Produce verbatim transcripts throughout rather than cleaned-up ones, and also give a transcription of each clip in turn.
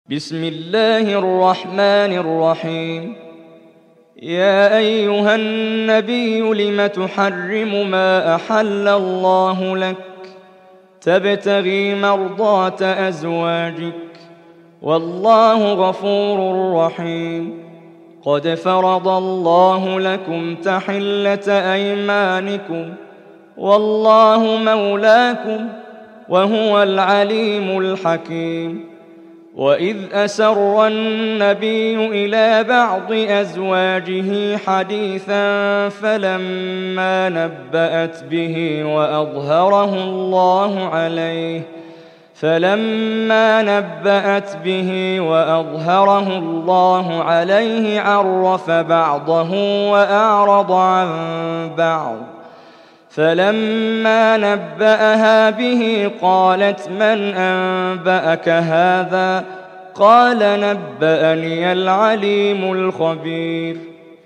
بسم الله الرحمن الرحيم. يا أيها النبي لم تحرم ما أحل الله لك تبتغي مرضات أزواجك والله غفور رحيم. قد فرض الله لكم تحلة أيمانكم والله مولاكم وهو العليم الحكيم. وإذ أسر النبي إلى بعض أزواجه حديثا فلما نبأت به وأظهره الله عليه فلما نبأت به وأظهره الله عليه عرف بعضه وأعرض عن بعض. فلما نبأها به قالت من أنبأك هذا؟ قال نبأني العليم الخبير.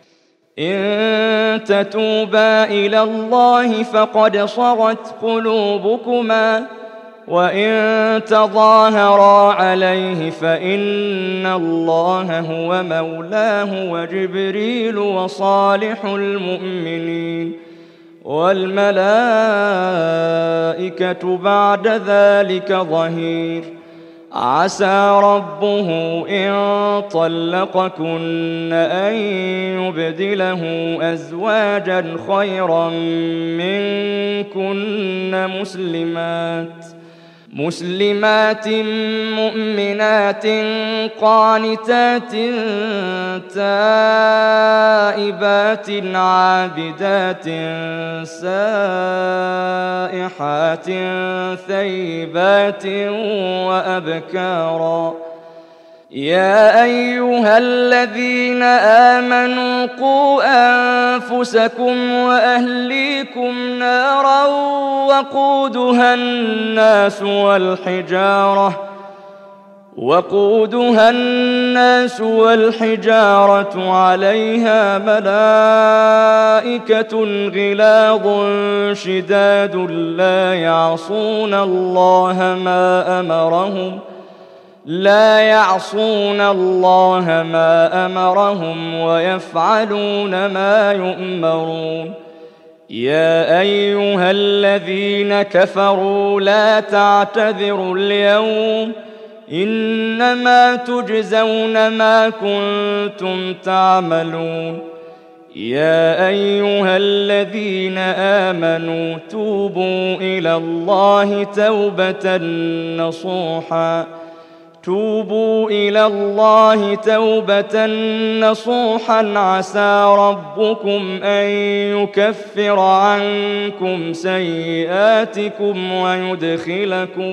إن تتوبا إلى الله فقد صغت قلوبكما وإن تظاهرا عليه فإن الله هو مولاه وجبريل وصالح المؤمنين والملائكة بعد ذلك ظهير. عسى ربه إن طلقكن أن يبدله أزواجا خيرا منكن مسلمات مسلمات مؤمنات قانتات تائبات عابدات سائحات ثيبات وأبكارا. يا أيها الذين آمنوا قوا أنفسكم وأهليكم نارا وقودها الناس والحجارة وقودها الناس والحجارة عليها ملائكة غلاظ شداد لا يعصون الله ما أمرهم لا يعصون الله ما أمرهم ويفعلون ما يؤمرون. يا أيها الذين كفروا لا تعتذروا اليوم إنما تجزون ما كنتم تعملون. يا أيها الذين آمنوا توبوا إلى الله توبة نصوحا توبوا إلى الله توبة نصوحا عسى ربكم أن يكفر عنكم سيئاتكم ويدخلكم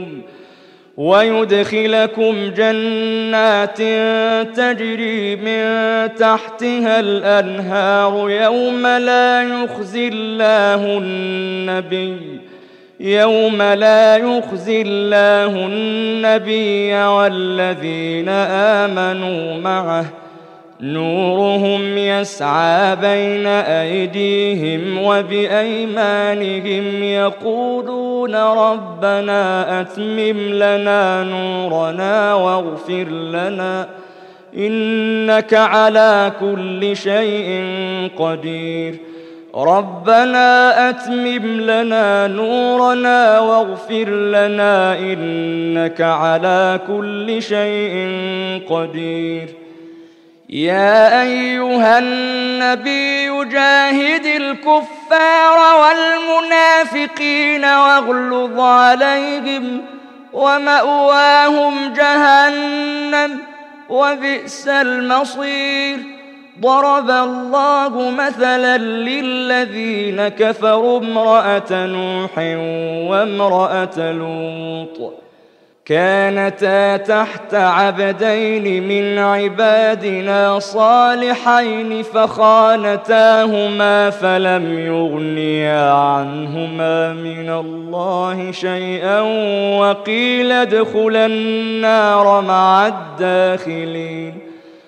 ويدخلكم جنات تجري من تحتها الأنهار يوم لا يخزي الله النبي يوم لا يخزي الله النبي والذين آمنوا معه نورهم يسعى بين أيديهم وبأيمانهم يقولون ربنا أتمم لنا نورنا واغفر لنا إنك على كل شيء قدير. ربنا أتمم لنا نورنا واغفر لنا إنك على كل شيء قدير. يا أيها النبي جاهد الكفار والمنافقين واغلظ عليهم ومأواهم جهنم وبئس المصير. ضرب الله مثلا للذين كفروا امرأة نوح وامرأة لوط كانتا تحت عبدين من عبادنا صالحين فخانتاهما فلم يغنيا عنهما من الله شيئا وقيل ادخلا النار مع الداخلين.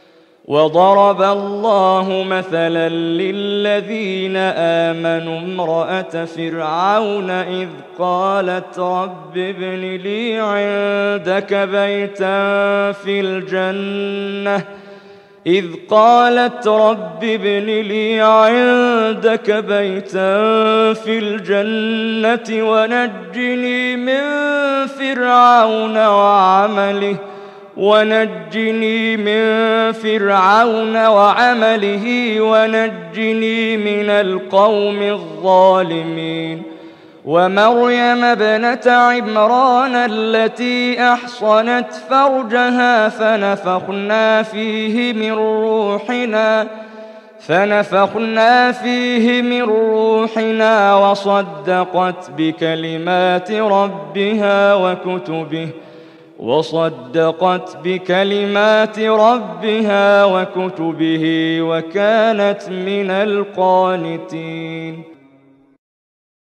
وضرب الله مثلا للذين آمنوا امرأة فرعون إذ قالت رب ابن لي عندك بيتا في الجنة إذ قالت رب ابن لي عندك بيتا في الجنة ونجني من فرعون وعمله ونجني من فرعون وعمله ونجني من القوم الظالمين ومريم ابنة عمران التي أحصنت فرجها فنفخنا فيه من روحنا فنفخنا فيه من روحنا وصدقت بكلمات ربها وكتبه وصدقت بكلمات ربها وكتبه وكانت من القانتين